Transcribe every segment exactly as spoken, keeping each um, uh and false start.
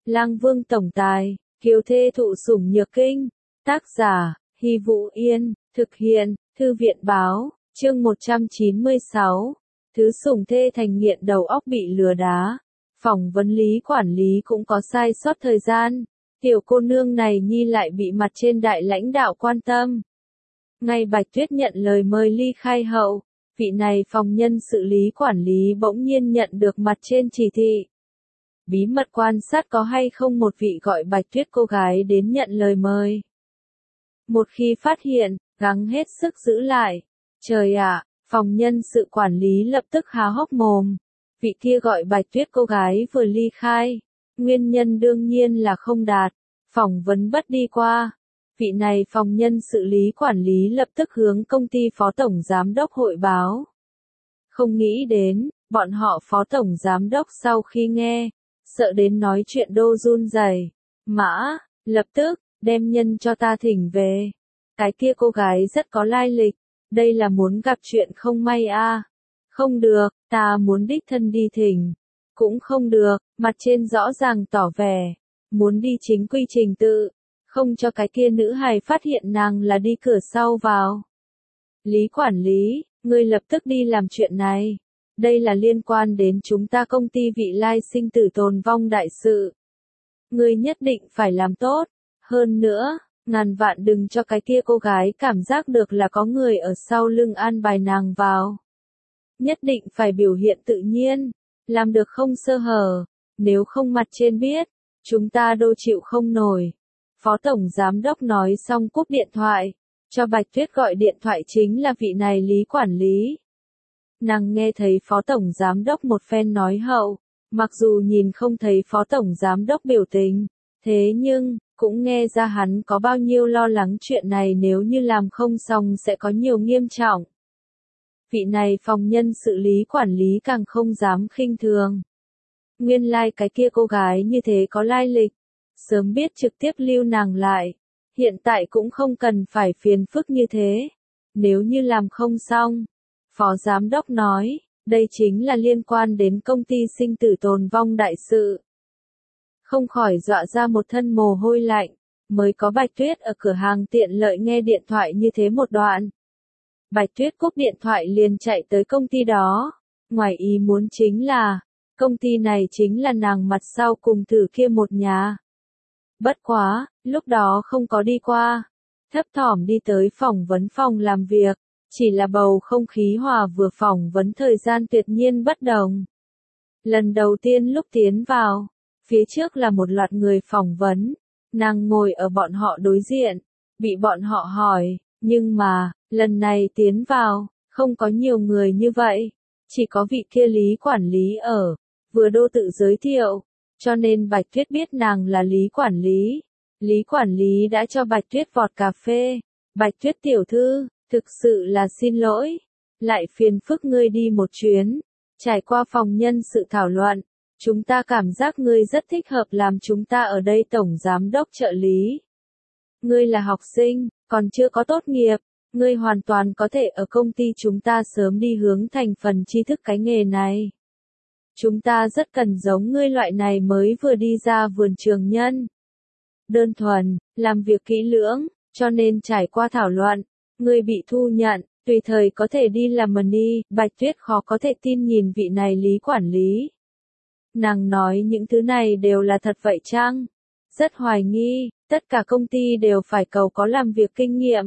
Lang Vương tổng tài, kiều thê thụ sủng nhược kinh. Tác giả, Hy Vũ Yên, thực hiện, Thư viện báo, chương một trăm chín mươi sáu. Thứ sủng thê thành nghiện đầu óc bị lừa đá. Phỏng vấn lý quản lý cũng có sai sót thời gian. Tiểu cô nương này nhi lại bị mặt trên đại lãnh đạo quan tâm. Ngay Bạch Tuyết nhận lời mời ly khai hậu, vị này phòng nhân sự lý quản lý bỗng nhiên nhận được mặt trên chỉ thị. Bí mật quan sát có hay không một vị gọi Bạch Tuyết cô gái đến nhận lời mời. Một khi phát hiện, gắng hết sức giữ lại. Trời ạ, phòng nhân sự quản lý lập tức há hốc mồm. Vị kia gọi Bạch Tuyết cô gái vừa ly khai. Nguyên nhân đương nhiên là không đạt. Phỏng vấn bất đi qua. Vị này phòng nhân sự lý quản lý lập tức hướng công ty phó tổng giám đốc hội báo. Không nghĩ đến, bọn họ phó tổng giám đốc sau khi nghe, sợ đến nói chuyện đô run rẩy. Mã, lập tức, đem nhân cho ta thỉnh về. Cái kia cô gái rất có lai lịch, đây là muốn gặp chuyện không may a. À. Không được, ta muốn đích thân đi thỉnh. Cũng không được, mặt trên rõ ràng tỏ vẻ, muốn đi chính quy trình tự, không cho cái kia nữ hài phát hiện nàng là đi cửa sau vào. Lý quản lý, ngươi lập tức đi làm chuyện này. Đây là liên quan đến chúng ta công ty vị lai sinh tử tồn vong đại sự. Ngươi nhất định phải làm tốt. Hơn nữa, ngàn vạn đừng cho cái kia cô gái cảm giác được là có người ở sau lưng an bài nàng vào. Nhất định phải biểu hiện tự nhiên, làm được không sơ hở, nếu không mặt trên biết, chúng ta đô chịu không nổi. Phó tổng giám đốc nói xong cúp điện thoại, cho Bạch Tuyết gọi điện thoại chính là vị này lý quản lý. Nàng nghe thấy phó tổng giám đốc một phen nói hậu, mặc dù nhìn không thấy phó tổng giám đốc biểu tình, thế nhưng, cũng nghe ra hắn có bao nhiêu lo lắng chuyện này nếu như làm không xong sẽ có nhiều nghiêm trọng. Vị này phòng nhân sự lý quản lý càng không dám khinh thường. Nguyên lai like cái kia cô gái như thế có lai lịch, sớm biết trực tiếp lưu nàng lại, hiện tại cũng không cần phải phiền phức như thế. Nếu như làm không xong, phó giám đốc nói, đây chính là liên quan đến công ty sinh tử tồn vong đại sự. Không khỏi dọa ra một thân mồ hôi lạnh, mới có Bạch Tuyết ở cửa hàng tiện lợi nghe điện thoại như thế một đoạn. Bạch Tuyết cúp điện thoại liền chạy tới công ty đó, ngoài ý muốn chính là, công ty này chính là nàng mặt sau cùng thử kia một nhà. Bất quá, lúc đó không có đi qua, thấp thỏm đi tới phỏng vấn phòng làm việc, chỉ là bầu không khí hòa vừa phỏng vấn thời gian tuyệt nhiên bất đồng. Lần đầu tiên lúc tiến vào, phía trước là một loạt người phỏng vấn, nàng ngồi ở bọn họ đối diện, bị bọn họ hỏi, nhưng mà, lần này tiến vào, không có nhiều người như vậy, chỉ có vị kia lý quản lý ở, vừa đô tự giới thiệu, cho nên Bạch Tuyết biết nàng là lý quản lý. Lý quản lý đã cho Bạch Tuyết vọt cà phê. Bạch Tuyết tiểu thư, thực sự là xin lỗi, lại phiền phức ngươi đi một chuyến. Trải qua phòng nhân sự thảo luận, chúng ta cảm giác ngươi rất thích hợp làm chúng ta ở đây tổng giám đốc trợ lý. Ngươi là học sinh, còn chưa có tốt nghiệp, ngươi hoàn toàn có thể ở công ty chúng ta sớm đi hướng thành phần tri thức cái nghề này. Chúng ta rất cần giống ngươi loại này mới vừa đi ra vườn trường nhân. Đơn thuần, làm việc kỹ lưỡng, cho nên trải qua thảo luận, ngươi bị thu nhận, tùy thời có thể đi làm money. Bạch Tuyết khó có thể tin nhìn vị này lý quản lý. Nàng nói những thứ này đều là thật vậy chăng? Rất hoài nghi, tất cả công ty đều phải cầu có làm việc kinh nghiệm.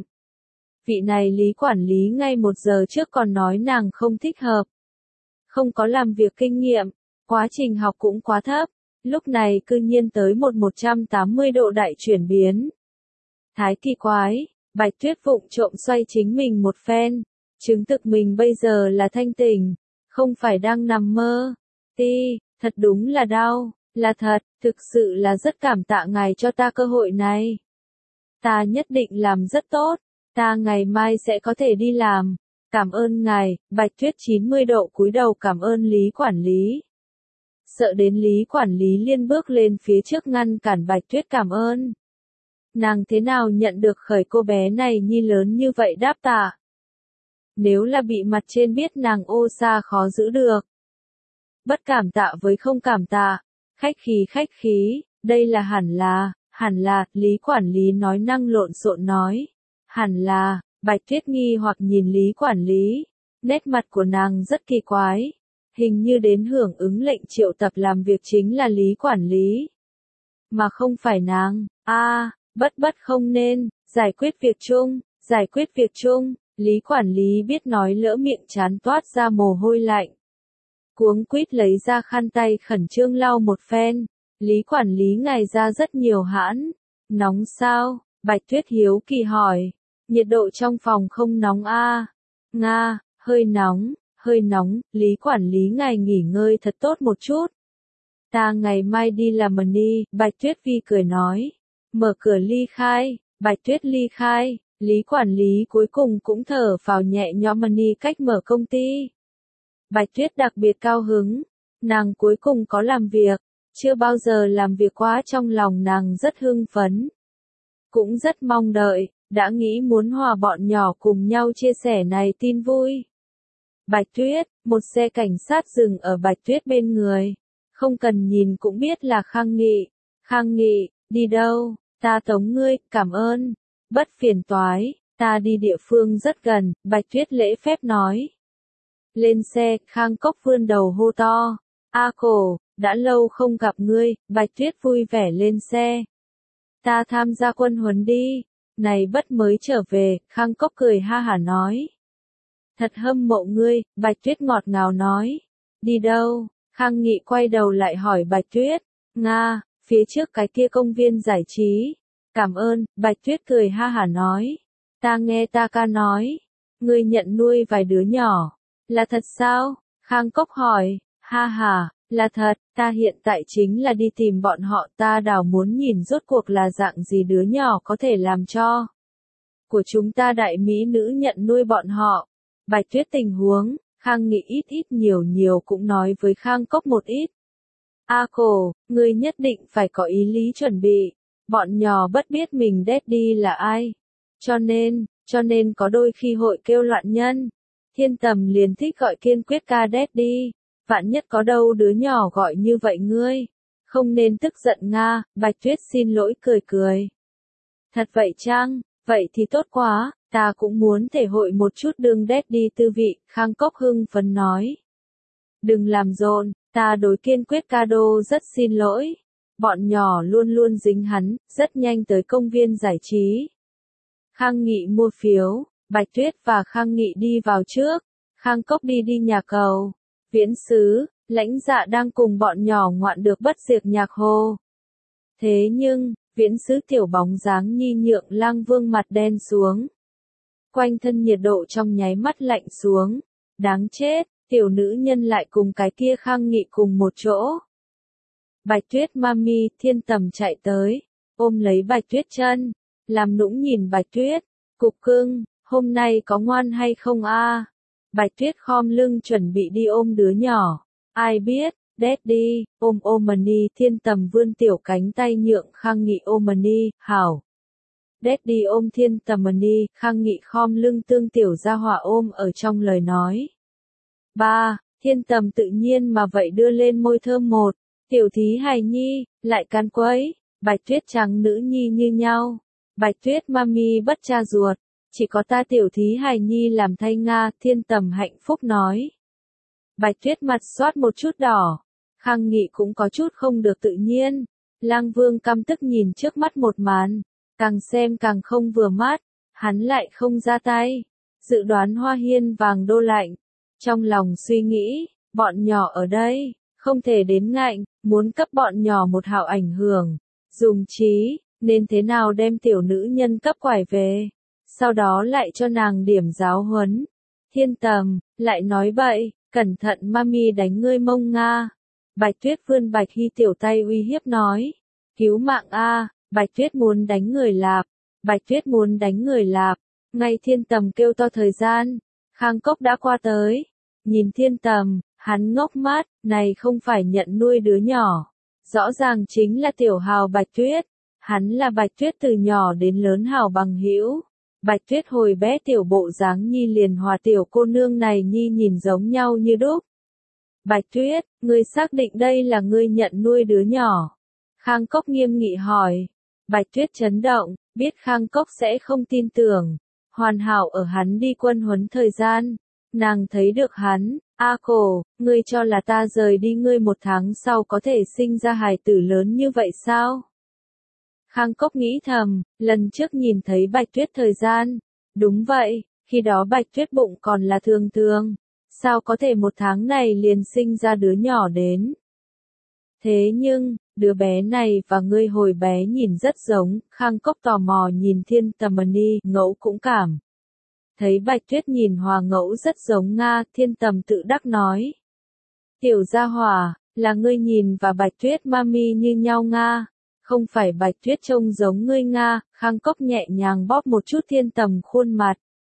Vị này lý quản lý ngay một giờ trước còn nói nàng không thích hợp. Không có làm việc kinh nghiệm, quá trình học cũng quá thấp, lúc này cư nhiên tới một một trăm tám mươi độ đại chuyển biến. Thái kỳ quái, Bạch Tuyết vụng trộm xoay chính mình một phen, chứng thực mình bây giờ là thanh tỉnh, không phải đang nằm mơ. Ti, thật đúng là đau, là thật, thực sự là rất cảm tạ ngài cho ta cơ hội này. Ta nhất định làm rất tốt, ta ngày mai sẽ có thể đi làm. Cảm ơn ngài. Bạch Tuyết chín mươi độ cúi đầu cảm ơn lý quản lý. Sợ đến lý quản lý liên bước lên phía trước ngăn cản Bạch Tuyết cảm ơn. Nàng thế nào nhận được khởi cô bé này nhi lớn như vậy đáp tạ. Nếu là bị mặt trên biết nàng ô xa khó giữ được. Bất cảm tạ với không cảm tạ, khách khí khách khí, Đây là hẳn là, hẳn là, Lý quản lý nói năng lộn xộn nói. Hẳn là, Bạch Tuyết nghi hoặc nhìn Lý quản lý. Nét mặt của nàng rất kỳ quái. Hình như đến hưởng ứng lệnh triệu tập làm việc chính là Lý quản lý. Mà không phải nàng, a à, bất bất không nên, giải quyết việc chung, giải quyết việc chung, Lý quản lý biết nói lỡ miệng chán toát ra mồ hôi lạnh. Cuống quýt lấy ra khăn tay khẩn trương lau một phen, Lý quản lý ngài ra rất nhiều hãn. Nóng sao? Bạch Tuyết hiếu kỳ hỏi. Nhiệt độ trong phòng không nóng a à? Nga, hơi nóng, hơi nóng, Lý quản lý ngài nghỉ ngơi thật tốt một chút. Ta ngày mai đi làm mần đi, Bạch Tuyết Vi cười nói. Mở cửa ly khai, Bạch Tuyết ly khai, Lý quản lý cuối cùng cũng thở phào nhẹ nhõm mần đi cách mở công ty. Bạch Tuyết đặc biệt cao hứng, nàng cuối cùng có làm việc, chưa bao giờ làm việc quá trong lòng nàng rất hưng phấn. Cũng rất mong đợi, đã nghĩ muốn hòa bọn nhỏ cùng nhau chia sẻ này tin vui. Bạch Tuyết, một xe cảnh sát dừng ở Bạch Tuyết bên người. Không cần nhìn cũng biết là Khang Nghị. Khang Nghị, đi đâu? Ta tống ngươi, cảm ơn. Bất phiền toái, ta đi địa phương rất gần, Bạch Tuyết lễ phép nói. Lên xe, Khang Cốc vươn đầu hô to. A Cổ, đã lâu không gặp ngươi, Bạch Tuyết vui vẻ lên xe. Ta tham gia quân huấn đi. Này bất mới trở về, Khang Cốc cười ha hả nói. Thật hâm mộ ngươi, Bạch Tuyết ngọt ngào nói. Đi đâu? Khang Nghị quay đầu lại hỏi Bạch Tuyết. Nga, phía trước cái kia công viên giải trí. Cảm ơn, Bạch Tuyết cười ha hả nói. Ta nghe ta ca nói. Ngươi nhận nuôi vài đứa nhỏ. Là thật sao? Khang Cốc hỏi. Ha ha, là thật, ta hiện tại chính là đi tìm bọn họ, ta đào muốn nhìn rốt cuộc là dạng gì đứa nhỏ có thể làm cho. Của chúng ta đại mỹ nữ nhận nuôi bọn họ. Bạch Tuyết tình huống, Khang Nghị ít ít nhiều nhiều cũng nói với Khang Cốc một ít. A Cổ, ngươi nhất định phải có ý lý chuẩn bị. Bọn nhỏ bất biết mình daddy là ai. Cho nên, cho nên có đôi khi hội kêu loạn nhân. Thiên Tầm liền thích gọi kiên quyết ca daddy. Vạn nhất có đâu đứa nhỏ gọi như vậy ngươi. Không nên tức giận Nga, Bạch Tuyết xin lỗi cười cười. Thật vậy chăng? Vậy thì tốt quá, ta cũng muốn thể hội một chút đương daddy tư vị, Khang Cốc hưng phấn nói. Đừng làm rộn, ta đối kiên quyết ca đô rất xin lỗi. Bọn nhỏ luôn luôn dính hắn, rất nhanh tới công viên giải trí. Khang Nghị mua phiếu, Bạch Tuyết và Khang Nghị đi vào trước, Khang Cốc đi đi nhà cầu. Viễn Sứ, Lãnh Dạ đang cùng bọn nhỏ ngoạn được bất diệt nhạc hồ. Thế nhưng, Viễn Sứ tiểu bóng dáng nhi nhượng Lang Vương mặt đen xuống. Quanh thân nhiệt độ trong nháy mắt lạnh xuống. Đáng chết, tiểu nữ nhân lại cùng cái kia Khang Nghị cùng một chỗ. Bạch Tuyết mami, Thiên Tầm chạy tới, ôm lấy Bạch Tuyết chân, làm nũng nhìn Bạch Tuyết, cục cưng, hôm nay có ngoan hay không a? Bạch Tuyết khom lưng chuẩn bị đi ôm đứa nhỏ. Ai biết, daddy, ôm Omani, Thiên Tầm vươn tiểu cánh tay nhượng Khang Nghị Omani, hảo. Daddy ôm Thiên Tầm Mani, Khang Nghị khom lưng tương tiểu gia hỏa ôm ở trong lời nói. Ba, Thiên Tầm tự nhiên mà vậy đưa lên môi thơm một. Tiểu thí hài nhi, lại can quấy. Bạch Tuyết trắng nữ nhi như nhau. Bạch Tuyết mami bất cha ruột. Chỉ có ta tiểu thí hài nhi làm thay Nga, Thiên Tầm hạnh phúc nói. Bạch Tuyết mặt xoát một chút đỏ. Khang Nghị cũng có chút không được tự nhiên. Lang Vương căm tức nhìn trước mắt một màn. Càng xem càng không vừa mắt. Hắn lại không ra tay. Dự đoán Hoa Hiên vàng đô lạnh. Trong lòng suy nghĩ, bọn nhỏ ở đây, không thể đến ngạnh, muốn cấp bọn nhỏ một hảo ảnh hưởng. Dùng trí, nên thế nào đem tiểu nữ nhân cấp quải về. Sau đó lại cho nàng điểm giáo huấn. Thiên Tầm, lại nói bậy, cẩn thận mami đánh ngươi mông Nga. Bạch Tuyết vươn Bạch Hy tiểu tay uy hiếp nói. Cứu mạng a, Bạch Tuyết muốn đánh người lạp. Bạch Tuyết muốn đánh người lạp. Ngay Thiên Tầm kêu to thời gian. Khang Cốc đã qua tới. Nhìn Thiên Tầm, hắn ngốc mắt, này không phải nhận nuôi đứa nhỏ. Rõ ràng chính là tiểu hào Bạch Tuyết. Hắn là Bạch Tuyết từ nhỏ đến lớn hào bằng hữu. Bạch Tuyết hồi bé tiểu bộ dáng nhi liền hòa tiểu cô nương này nhi nhìn giống nhau như đúc. Bạch Tuyết, ngươi xác định đây là ngươi nhận nuôi đứa nhỏ. Khang Cốc nghiêm nghị hỏi. Bạch Tuyết chấn động, biết Khang Cốc sẽ không tin tưởng. Hoàn hảo ở hắn đi quân huấn thời gian. Nàng thấy được hắn, A Cổ, ngươi cho là ta rời đi ngươi một tháng sau có thể sinh ra hài tử lớn như vậy sao? Khang Cốc nghĩ thầm, lần trước nhìn thấy Bạch Tuyết thời gian. Đúng vậy, khi đó Bạch Tuyết bụng còn là thường thường. Sao có thể một tháng này liền sinh ra đứa nhỏ đến? Thế nhưng, đứa bé này và ngươi hồi bé nhìn rất giống, Khang Cốc tò mò nhìn Thiên Tầm Ni, Ngẫu cũng cảm. Thấy Bạch Tuyết nhìn Hòa Ngẫu rất giống Nga, Thiên Tầm tự đắc nói. Tiểu gia hỏa, là ngươi nhìn và Bạch Tuyết mami như nhau Nga, không phải Bạch Tuyết trông giống ngươi Nga, Khang Cốc nhẹ nhàng bóp một chút Thiên Tầm khuôn mặt.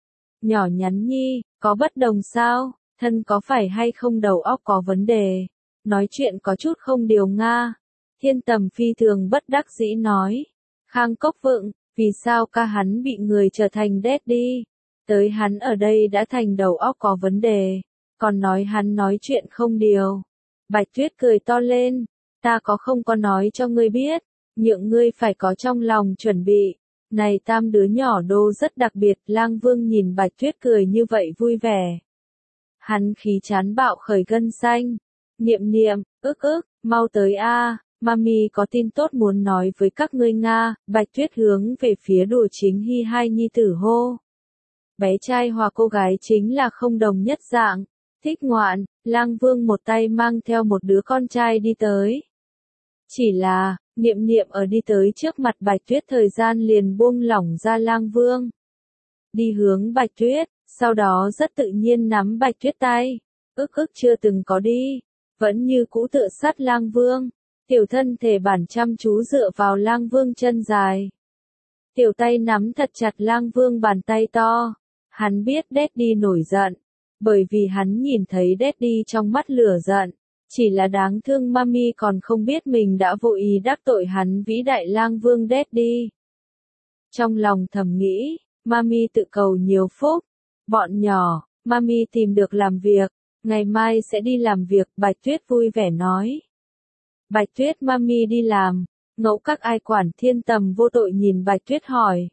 Nhỏ nhắn nhi, có bất đồng sao, thân có phải hay không đầu óc có vấn đề, nói chuyện có chút không điều Nga. Thiên Tầm phi thường bất đắc dĩ nói. Khang Cốc vựng, vì sao ca hắn bị người trở thành daddy? Tới hắn ở đây đã thành đầu óc có vấn đề, còn nói hắn nói chuyện không điều. Bạch Tuyết cười to lên, ta có không có nói cho ngươi biết, nhượng ngươi phải có trong lòng chuẩn bị. Này tam đứa nhỏ đô rất đặc biệt, Lang Vương nhìn Bạch Tuyết cười như vậy vui vẻ. Hắn khí chán bạo khởi gân xanh. Niệm niệm, ức ức, mau tới a, mami có tin tốt muốn nói với các ngươi Nga. Bạch Tuyết hướng về phía Đùa Chính Hy hai nhi tử hô. Bé trai hòa cô gái chính là không đồng nhất dạng, thích ngoạn. Lang Vương một tay mang theo một đứa con trai đi tới. Chỉ là, niệm niệm ở đi tới trước mặt Bạch Tuyết thời gian liền buông lỏng ra Lang Vương. Đi hướng Bạch Tuyết, sau đó rất tự nhiên nắm Bạch Tuyết tay. Ức ức chưa từng có đi, vẫn như cũ tựa sát Lang Vương. Tiểu thân thể bản chăm chú dựa vào Lang Vương chân dài. Tiểu tay nắm thật chặt Lang Vương bàn tay to. Hắn biết Daddy nổi giận, bởi vì hắn nhìn thấy Daddy trong mắt lửa giận. Chỉ là đáng thương mami còn không biết mình đã vô ý đắc tội hắn vĩ đại Lang Vương Daddy. Trong lòng thầm nghĩ, mami tự cầu nhiều phúc. Bọn nhỏ, mami tìm được làm việc, ngày mai sẽ đi làm việc, Bạch Tuyết vui vẻ nói. Bạch Tuyết mami đi làm, Ngẫu các ai quản? Thiên Tầm vô tội nhìn Bạch Tuyết hỏi.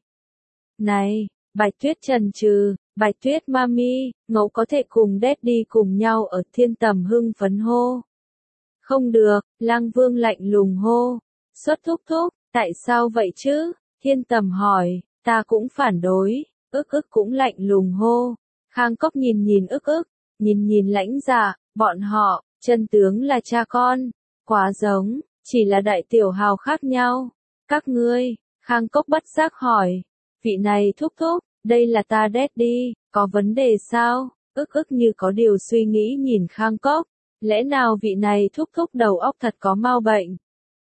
Này, Bạch Tuyết chần chừ, Bạch Tuyết mami, Ngẫu có thể cùng Daddy cùng nhau ở? Thiên Tầm hưng phấn hô. Không được, Lang Vương lạnh lùng hô. Xuất thúc thúc, tại sao vậy chứ? Thiên Tầm hỏi, ta cũng phản đối. Ức ức cũng lạnh lùng hô. Khang Cốc nhìn nhìn ức ức, nhìn nhìn Lãnh Dạ, bọn họ, chân tướng là cha con, quá giống, chỉ là đại tiểu hào khác nhau. Các ngươi, Khang Cốc bất giác hỏi, vị này thúc thúc, đây là ta Daddy, có vấn đề sao? Ức ức như có điều suy nghĩ nhìn Khang Cốc, lẽ nào vị này thúc thúc đầu óc thật có mau bệnh?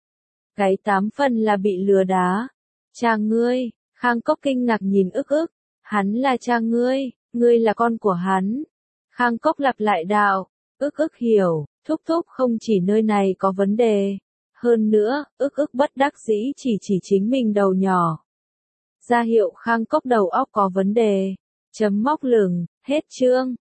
Cái tám phần là bị lừa đá. Cha ngươi, Khang Cốc kinh ngạc nhìn ức ức, hắn là cha ngươi, ngươi là con của hắn. Khang Cốc lặp lại đạo, ức ức hiểu, thúc thúc không chỉ nơi này có vấn đề. Hơn nữa, ức ức bất đắc dĩ chỉ chỉ chính mình đầu nhỏ. Ra hiệu Khang Cốc đầu óc có vấn đề. Chấm móc lửng, hết chương.